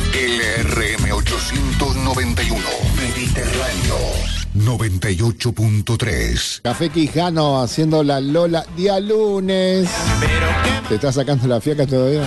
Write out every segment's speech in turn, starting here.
LRM 891 Mediterráneo 98.3. Café Quijano haciendo la Lola día lunes. ¿Te estás sacando la fiaca todavía?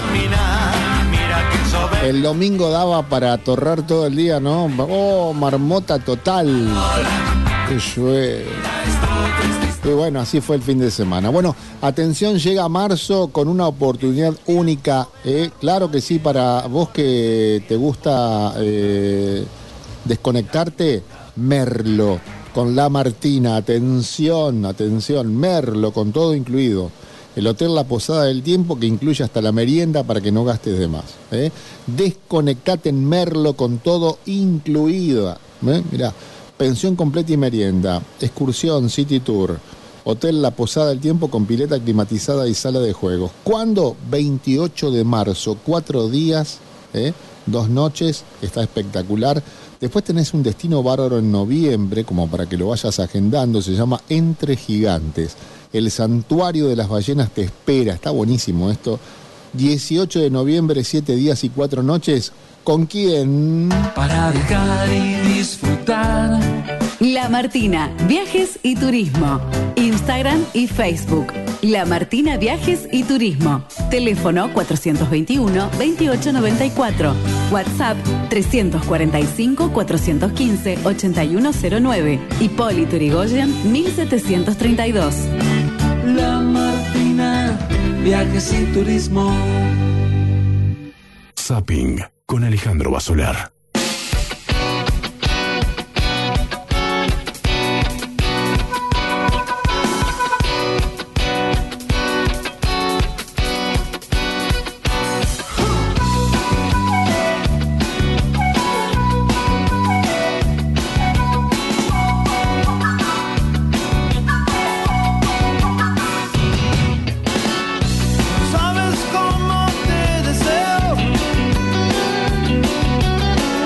El domingo daba para atorrar todo el día, ¿no? Oh, marmota total. Qué llueve. Y bueno, así fue el fin de semana. Bueno, atención, llega marzo con una oportunidad única. Claro que sí, para vos que te gusta desconectarte, Merlo con La Martina. Atención, atención, Merlo con todo incluido. El hotel La Posada del Tiempo, que incluye hasta la merienda para que no gastes de más. Desconectate en Merlo con todo incluido. Mirá, pensión completa y merienda, excursión, city tour, hotel La Posada del Tiempo con pileta climatizada y sala de juegos. ¿Cuándo? 28 de marzo, 4 días, 2 noches, está espectacular. Después tenés un destino bárbaro en noviembre, como para que lo vayas agendando, se llama Entre Gigantes. El Santuario de las Ballenas te espera, está buenísimo esto. 18 de noviembre, 7 días y 4 noches. ¿Con quién? Para viajar y disfrutar. La Martina, Viajes y Turismo. Instagram y Facebook. La Martina Viajes y Turismo. Teléfono 421-2894. WhatsApp 345-415-8109. Hipólito Yrigoyen 1732. La Martina, Viajes y Turismo. Zapping con Alejandro Basolar. Sabes cómo te deseo.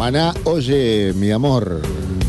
Ana, oye, mi amor,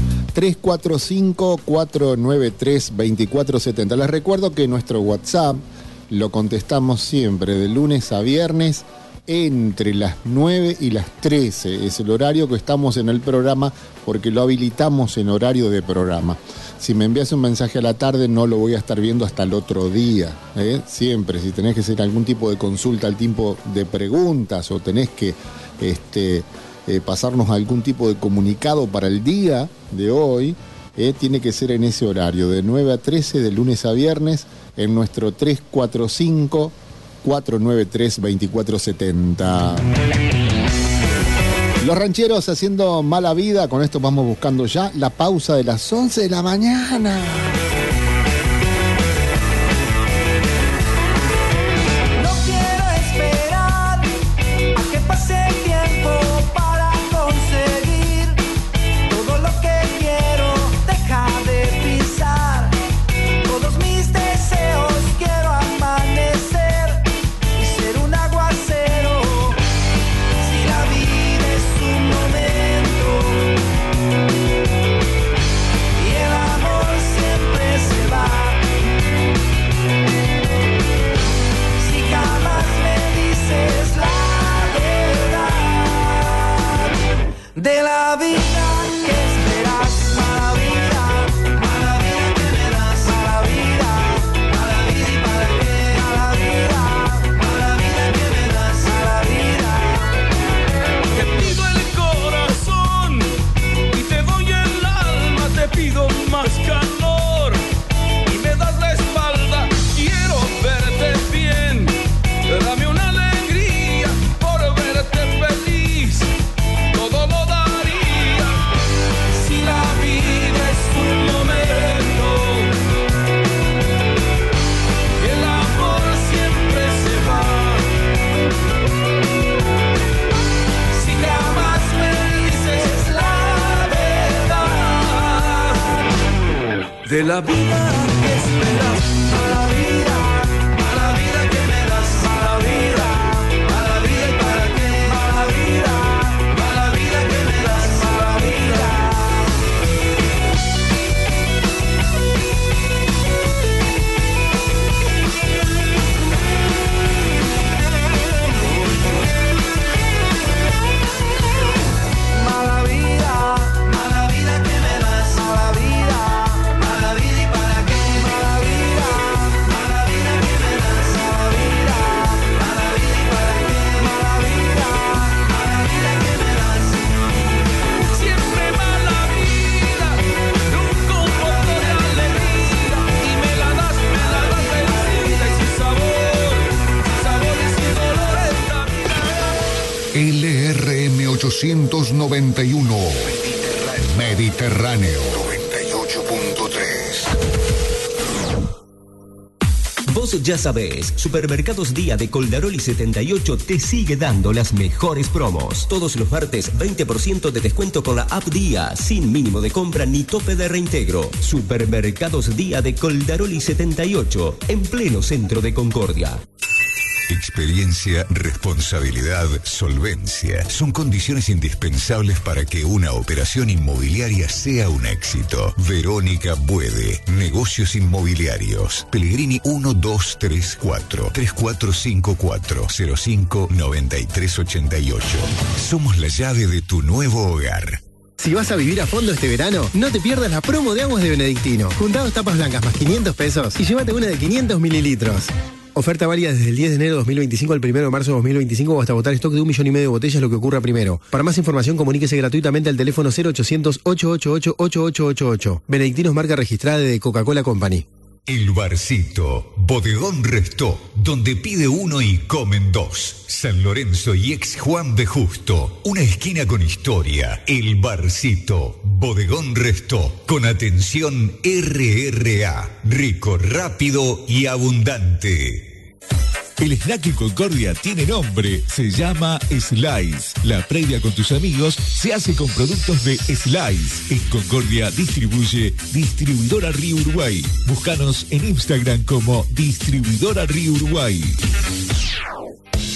345-493-2470. Les recuerdo que nuestro WhatsApp lo contestamos siempre de lunes a viernes entre las 9 y las 13. Es el horario que estamos en el programa porque lo habilitamos en horario de programa. Si me envías un mensaje a la tarde no lo voy a estar viendo hasta el otro día. Siempre, si tenés que hacer algún tipo de consulta, al tipo de preguntas o tenés que pasarnos algún tipo de comunicado para el día de hoy, tiene que ser en ese horario, de 9 a 13, de lunes a viernes, en nuestro 345-493-2470. Los rancheros haciendo mala vida, con esto vamos buscando ya la pausa de las 11 de la mañana. De la vida que esperas, mala vida que me das, mala vida y para qué, mala vida que me das, mala vida. Te pido el corazón y te doy el alma, te pido más calor y me das la espalda, quiero verte bien, dame una alegría por verte feliz. Todo lo daría si la vida es un momento. El amor siempre se va. Si jamás me dices la verdad de la vida que esperas, mala vida que me das, mala vida y para qué, mala vida. LRM 891 Mediterráneo 98.3. Vos ya sabés, Supermercados Día de Coldaroli 78 te sigue dando las mejores promos. Todos los martes 20% de descuento con la app Día, sin mínimo de compra ni tope de reintegro. Supermercados Día de Coldaroli 78, en pleno centro de Concordia. Experiencia, responsabilidad, solvencia son condiciones indispensables para que una operación inmobiliaria sea un éxito. Verónica Buede, Negocios Inmobiliarios. Pellegrini 1234 3454 05 9388. Somos la llave de tu nuevo hogar. Si vas a vivir a fondo este verano, no te pierdas la promo de aguas de Benedictino. Juntá 2 tapas blancas más 500 pesos y llévate una de 500 mililitros. Oferta válida desde el 10 de enero de 2025 al 1 de marzo de 2025 o hasta agotar stock de 1,5 millones de botellas, lo que ocurra primero. Para más información, comuníquese gratuitamente al teléfono 0800-888-8888. Benedictino es marca registrada de Coca-Cola Company. El Barcito, Bodegón Restó, donde pide uno y comen dos. San Lorenzo y ex Juan de Justo, una esquina con historia. El Barcito, Bodegón Restó, con atención RRA, rico, rápido y abundante. El snack en Concordia tiene nombre, se llama Slice. La previa con tus amigos se hace con productos de Slice. En Concordia distribuye Distribuidora Río Uruguay. Búscanos en Instagram como Distribuidora Río Uruguay.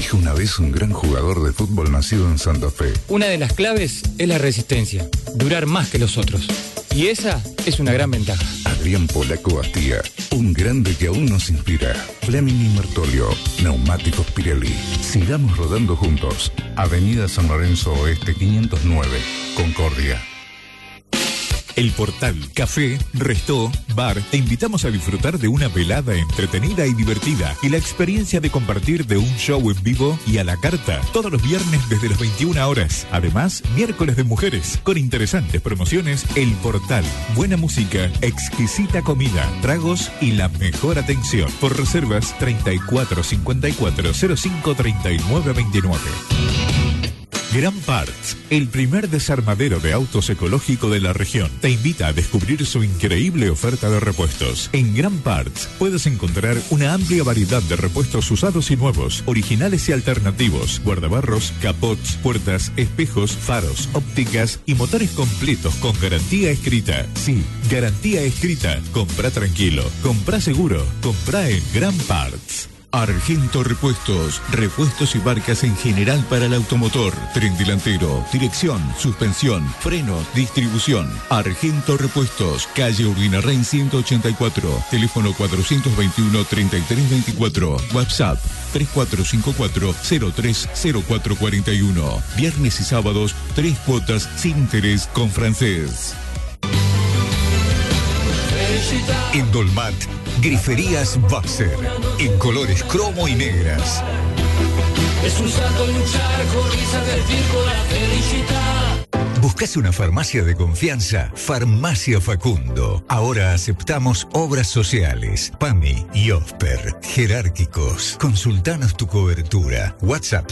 dijo una vez un gran jugador de fútbol nacido en Santa Fe. Una de las claves es la resistencia, durar más que los otros. Y esa es una gran ventaja. Adrián Polaco Bastía, un grande que aún nos inspira. Fleming y Martolio, Neumáticos Pirelli. Sigamos rodando juntos. Avenida San Lorenzo Oeste 509, Concordia. El Portal, café, restó, bar. Te invitamos a disfrutar de una velada entretenida y divertida y la experiencia de compartir de un show en vivo y a la carta todos los viernes desde las 21 horas. Además, miércoles de mujeres con interesantes promociones. El Portal, buena música, exquisita comida, tragos y la mejor atención. Por reservas 3454 05 39 29. Gran Parts, el primer desarmadero de autos ecológico de la región, te invita a descubrir su increíble oferta de repuestos. En Gran Parts puedes encontrar una amplia variedad de repuestos usados y nuevos, originales y alternativos, guardabarros, capots, puertas, espejos, faros, ópticas y motores completos con garantía escrita. Sí, garantía escrita. Compra tranquilo, compra seguro, compra en Gran Parts. Argento Repuestos, repuestos y marcas en general para el automotor, tren delantero, dirección, suspensión, frenos, distribución. Argento Repuestos, calle Urdinarrain 184, teléfono 421-3324, WhatsApp 3454-030441. Viernes y sábados, 3 cuotas sin interés con francés. En Dolmat, Griferías Baxter, en colores cromo y negras. Es un salto en un charco, risa del circo, la felicidad. ¿Buscas una farmacia de confianza? Farmacia Facundo. Ahora aceptamos obras sociales, PAMI y OSPER, jerárquicos. Consultanos tu cobertura. WhatsApp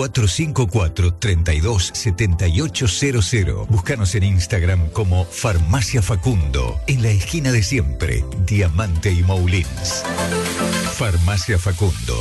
3454-327800. Búscanos en Instagram como Farmacia Facundo, en la esquina de siempre, Diamante y Moulins. Farmacia Facundo.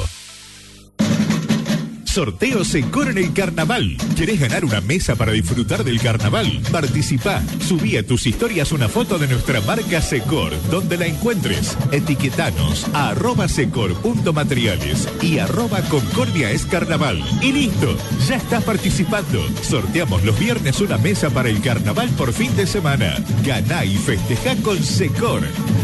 Sorteo Secor en el carnaval. ¿Querés ganar una mesa para disfrutar del carnaval? Participá. Subí a tus historias una foto de nuestra marca Secor, donde la encuentres. Etiquetanos a @secor.materiales y @concordiaescarnaval. Y listo, ya estás participando. Sorteamos los viernes una mesa para el carnaval por fin de semana. Ganá y festejá con Secor.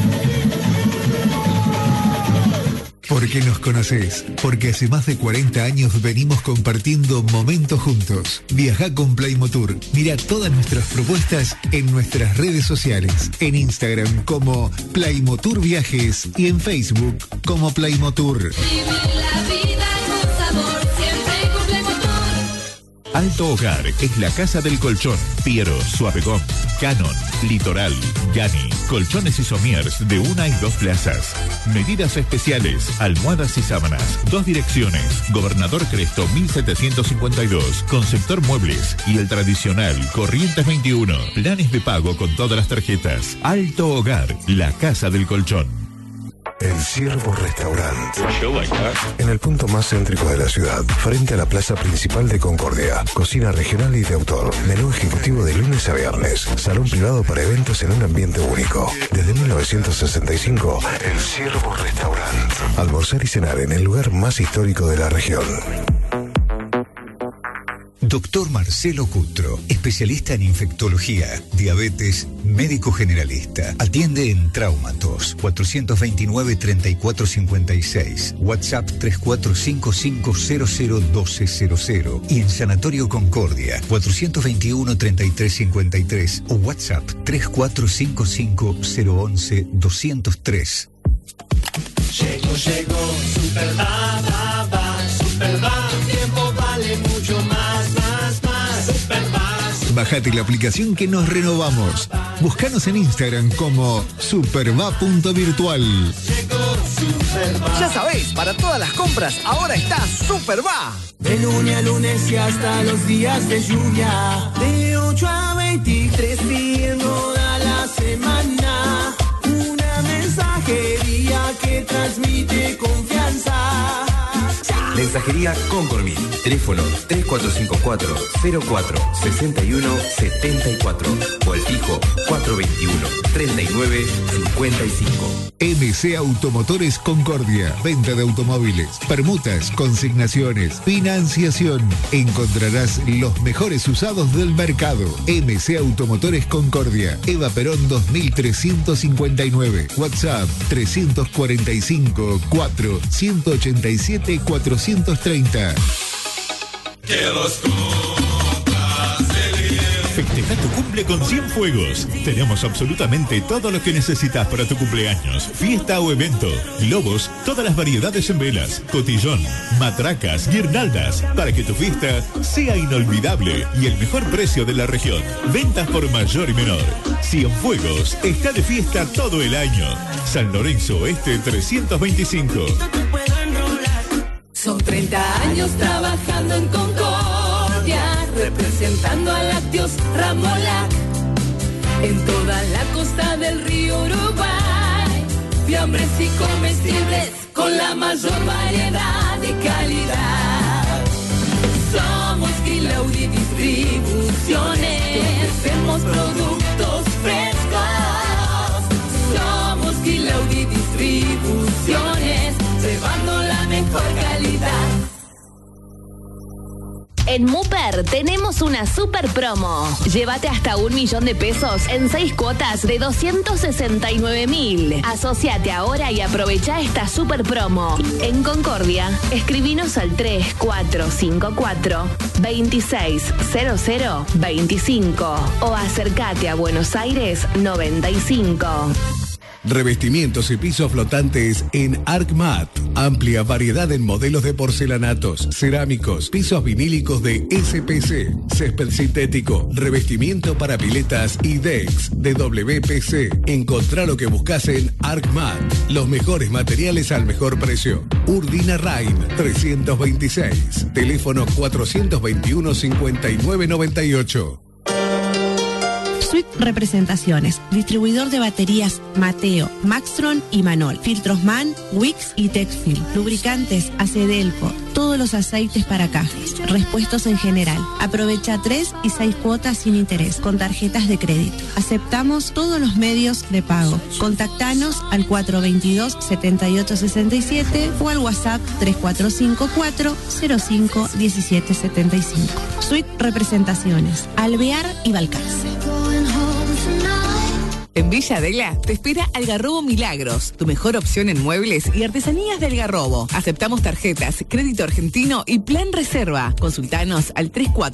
Porque nos conocés, porque hace más de 40 años venimos compartiendo momentos juntos. Viajá con Playmotur. Mira todas nuestras propuestas en nuestras redes sociales. En Instagram como Playmotur Viajes y en Facebook como Playmotur. Vive la vida con sabor, siempre con Playmotur. Alto Hogar es la casa del colchón. Piero, Suavegón, Canon, Litoral, Yani, colchones y somiers de 1 y 2 plazas. Medidas especiales, almohadas y sábanas. 2 direcciones. Gobernador Cresto 1752. Conceptor Muebles y el tradicional Corrientes 21. Planes de pago con todas las tarjetas. Alto Hogar, la casa del colchón. El Ciervo Restaurant. En el punto más céntrico de la ciudad, frente a la plaza principal de Concordia. Cocina regional y de autor. Menú ejecutivo de lunes a viernes. Salón privado para eventos en un ambiente único. Desde 1965, El Ciervo Restaurant. Almorzar y cenar en el lugar más histórico de la región. Doctor Marcelo Cutro, especialista en infectología, diabetes, médico generalista. Atiende en Traumatos, 429-3456, WhatsApp 3455001200 y en Sanatorio Concordia, 421-3353 o WhatsApp 3455011203. Llegó, Super va, Super va. El tiempo vale mucho más, Super va. Bájate la aplicación que nos renovamos. Búscanos en Instagram como superva.virtual. Ya sabéis, para todas las compras ahora está Superva. De lunes a lunes y hasta los días de lluvia. De 8 a 23 días toda la semana. Una mensajería que transmite confianza. Ya. Mensajería Concormil. Teléfono 3454-046174 o al fijo 421-3955. MC Automotores Concordia. Venta de automóviles, permutas, consignaciones, financiación. Encontrarás los mejores usados del mercado. MC Automotores Concordia. Eva Perón 2359. WhatsApp 345 4 187 430. Festeja tu cumple con Cienfuegos. Tenemos absolutamente todo lo que necesitas para tu cumpleaños, fiesta o evento. Globos, todas las variedades en velas, cotillón, matracas, guirnaldas, para que tu fiesta sea inolvidable y el mejor precio de la región. Ventas por mayor y menor. Cienfuegos está de fiesta todo el año. San Lorenzo Oeste 325. Son 30 años trabajando en Concordia, representando a Lácteos Ramolac en toda la costa del río Uruguay. Fiambres y comestibles con la mayor variedad y calidad. Somos Gilaudi Distribuciones, hacemos productos frescos. Somos Gilaudi Distribuciones, llevando la mejor calidad. En Muper tenemos una super promo. Llévate hasta 1 millón de pesos en 6 cuotas de 269.000. Asociate ahora y aprovecha esta super promo. En Concordia, escribinos al 3454 260025 o acércate a Buenos Aires 95. Revestimientos y pisos flotantes en ArcMat. Amplia variedad en modelos de porcelanatos, cerámicos, pisos vinílicos de SPC, césped sintético, revestimiento para piletas y decks de WPC. Encontrá lo que buscas en ArcMat. Los mejores materiales al mejor precio. Urdina Rain 326. Teléfono 421-5998. Suite Representaciones, distribuidor de baterías Mateo, Maxtron y Manol, filtros MAN, Wix y Texfil, lubricantes Acedelco, todos los aceites para cajas, repuestos en general. Aprovecha 3 y 6 cuotas sin interés con tarjetas de crédito. Aceptamos todos los medios de pago. Contactanos al 422-7867 o al WhatsApp 3454-051775. Suite Representaciones, Alvear y Balcarce. En Villa Adela te espera Algarrobo Milagros, tu mejor opción en muebles y artesanías de Algarrobo. Aceptamos tarjetas, crédito argentino y plan reserva. Consultanos al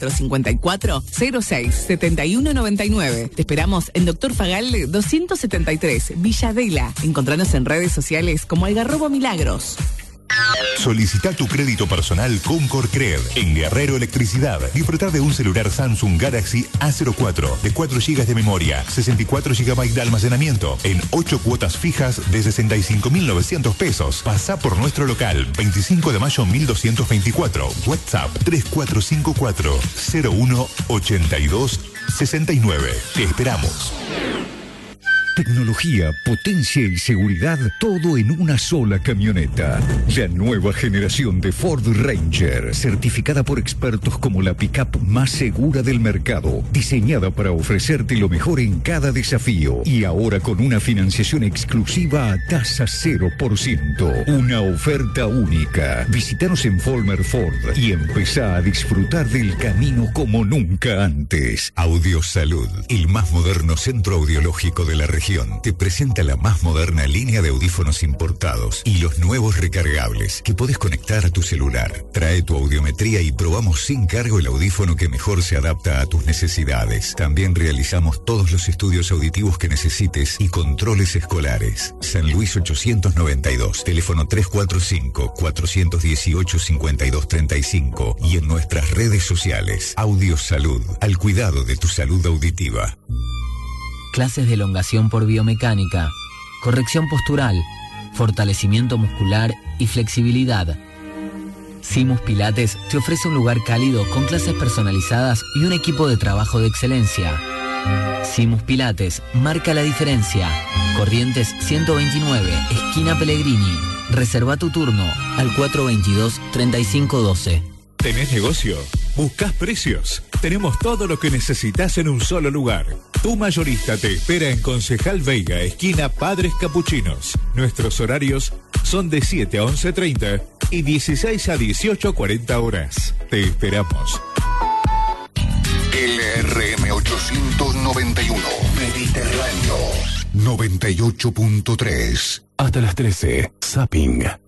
3454-067199. Te esperamos en Doctor Fagalde 273, Villa Adela. Encontranos en redes sociales como Algarrobo Milagros. Solicita tu crédito personal con Corcred en Guerrero Electricidad. Disfrutar de un celular Samsung Galaxy A04 de 4 GB de memoria, 64 GB de almacenamiento en 8 cuotas fijas de 65.900 pesos. Pasá por nuestro local 25 de mayo 1224. WhatsApp 3454 01 82 69. Te esperamos. Tecnología, potencia y seguridad, todo en una sola camioneta. La nueva generación de Ford Ranger, certificada por expertos como la pickup más segura del mercado, diseñada para ofrecerte lo mejor en cada desafío y ahora con una financiación exclusiva a tasa 0%. Una oferta única. Visítanos en Volmer Ford y empezá a disfrutar del camino como nunca antes. Audiosalud, el más moderno centro audiológico de la región, te presenta la más moderna línea de audífonos importados y los nuevos recargables que podés conectar a tu celular. Trae tu audiometría y probamos sin cargo el audífono que mejor se adapta a tus necesidades. También realizamos todos los estudios auditivos que necesites y controles escolares. San Luis 892, teléfono 345-418-5235 y en nuestras redes sociales. Audiosalud, al cuidado de tu salud auditiva. Clases de elongación por biomecánica, corrección postural, fortalecimiento muscular y flexibilidad. Simus Pilates te ofrece un lugar cálido con clases personalizadas y un equipo de trabajo de excelencia. Simus Pilates marca la diferencia. Corrientes 129, esquina Pellegrini. Reserva tu turno al 422-3512. ¿Tenés negocio? ¿Buscás precios? Tenemos todo lo que necesitas en un solo lugar. Tu mayorista te espera en Concejal Veiga, esquina Padres Capuchinos. Nuestros horarios son de 7 a 11:30 y 16 a 18:40 horas. Te esperamos. LRM 891 Mediterráneo 98.3. Hasta las 13. Zapping.